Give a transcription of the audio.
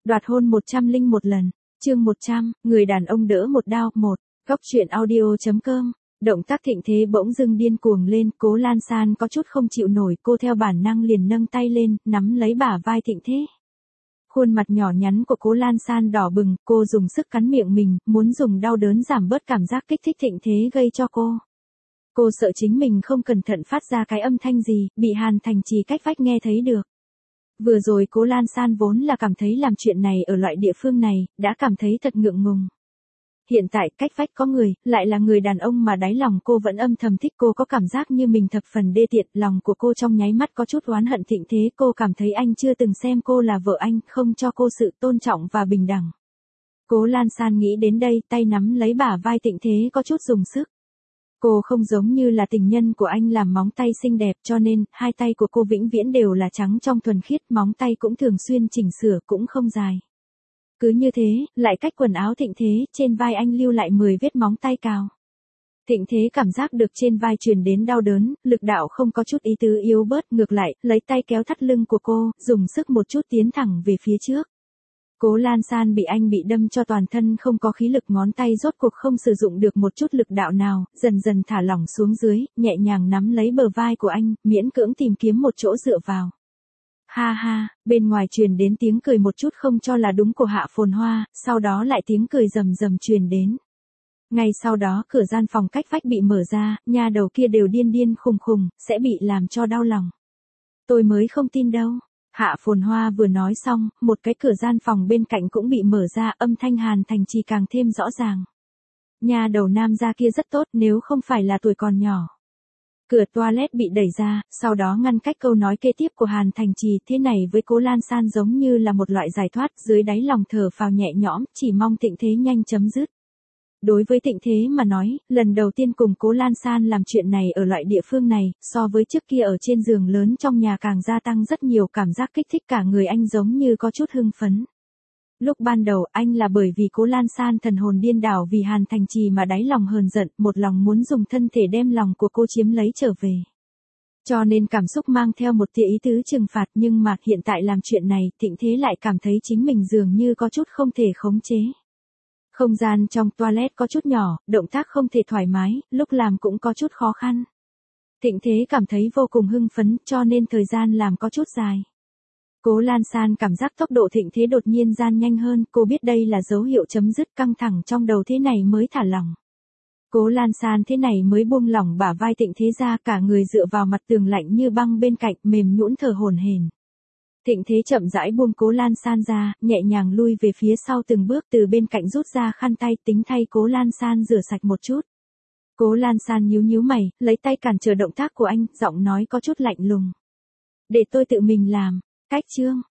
Đoạt hôn 101 lần. Chương 100, người đàn ông đỡ một đao. Góc truyện audio.com. Động tác thịnh thế bỗng dưng điên cuồng lên, Cố Lan San có chút không chịu nổi, cô theo bản năng liền nâng tay lên, nắm lấy bả vai thịnh thế. Khuôn mặt nhỏ nhắn của Cố Lan San đỏ bừng, cô dùng sức cắn miệng mình, muốn dùng đau đớn giảm bớt cảm giác kích thích thịnh thế gây cho cô. Cô sợ chính mình không cẩn thận phát ra cái âm thanh gì, bị Hàn Thành Trì cách vách nghe thấy được. Vừa rồi Cố Lan San vốn là cảm thấy làm chuyện này ở loại địa phương này, đã cảm thấy thật ngượng ngùng. Hiện tại cách vách có người, lại là người đàn ông mà đáy lòng cô vẫn âm thầm thích, cô có cảm giác như mình thập phần đê tiện, lòng của cô trong nháy mắt có chút oán hận thịnh thế, cô cảm thấy anh chưa từng xem cô là vợ anh, không cho cô sự tôn trọng và bình đẳng. Cố Lan San nghĩ đến đây, tay nắm lấy bả vai thịnh thế có chút dùng sức. Cô không giống như là tình nhân của anh làm móng tay xinh đẹp, cho nên, hai tay của cô vĩnh viễn đều là trắng trong thuần khiết, móng tay cũng thường xuyên chỉnh sửa, cũng không dài. Cứ như thế, lại cách quần áo thịnh thế, trên vai anh lưu lại 10 vết móng tay cào. Thịnh thế cảm giác được trên vai truyền đến đau đớn, lực đạo không có chút ý tứ yếu bớt, ngược lại, lấy tay kéo thắt lưng của cô, dùng sức một chút tiến thẳng về phía trước. Cố Lan San bị anh bị đâm cho toàn thân không có khí lực, ngón tay rốt cuộc không sử dụng được một chút lực đạo nào, dần dần thả lỏng xuống dưới, nhẹ nhàng nắm lấy bờ vai của anh, miễn cưỡng tìm kiếm một chỗ dựa vào. Ha ha, bên ngoài truyền đến tiếng cười một chút không cho là đúng của Hạ Phồn Hoa, sau đó lại tiếng cười rầm rầm truyền đến. Ngay sau đó cửa gian phòng cách vách bị mở ra, nha đầu kia đều điên điên khùng khùng, sẽ bị làm cho đau lòng. Tôi mới không tin đâu. Hạ Phồn Hoa vừa nói xong, một cái cửa gian phòng bên cạnh cũng bị mở ra, âm thanh Hàn Thành Trì càng thêm rõ ràng. Nha đầu nam gia kia rất tốt, nếu không phải là tuổi còn nhỏ. Cửa toilet bị đẩy ra, sau đó ngăn cách câu nói kế tiếp của Hàn Thành Trì, thế này với Cố Lan San giống như là một loại giải thoát, dưới đáy lòng thở phào nhẹ nhõm, chỉ mong thịnh thế nhanh chấm dứt. Đối với thịnh thế mà nói, lần đầu tiên cùng Cố Lan San làm chuyện này ở loại địa phương này, so với trước kia ở trên giường lớn trong nhà càng gia tăng rất nhiều cảm giác kích thích, cả người anh giống như có chút hưng phấn. Lúc ban đầu anh là bởi vì Cố Lan San thần hồn điên đảo vì Hàn Thành Trì mà đáy lòng hờn giận, một lòng muốn dùng thân thể đem lòng của cô chiếm lấy trở về. Cho nên cảm xúc mang theo một tia ý tứ trừng phạt, nhưng mà hiện tại làm chuyện này, thịnh thế lại cảm thấy chính mình dường như có chút không thể khống chế. Không gian trong toilet có chút nhỏ, động tác không thể thoải mái, lúc làm cũng có chút khó khăn. Thịnh thế cảm thấy vô cùng hưng phấn, cho nên thời gian làm có chút dài. Cố Lan San cảm giác tốc độ thịnh thế đột nhiên gian nhanh hơn, cô biết đây là dấu hiệu chấm dứt, căng thẳng trong đầu thế này mới thả lỏng. Cố Lan San thế này mới buông lỏng bả vai thịnh thế ra, cả người dựa vào mặt tường lạnh như băng bên cạnh, mềm nhũn thở hổn hển. Thịnh thế chậm rãi buông Cố Lan San ra, nhẹ nhàng lui về phía sau từng bước, từ bên cạnh rút ra khăn tay, tính thay Cố Lan San rửa sạch một chút. Cố Lan San nhíu nhíu mày, lấy tay cản trở động tác của anh, giọng nói có chút lạnh lùng. Để tôi tự mình làm. Cách chương.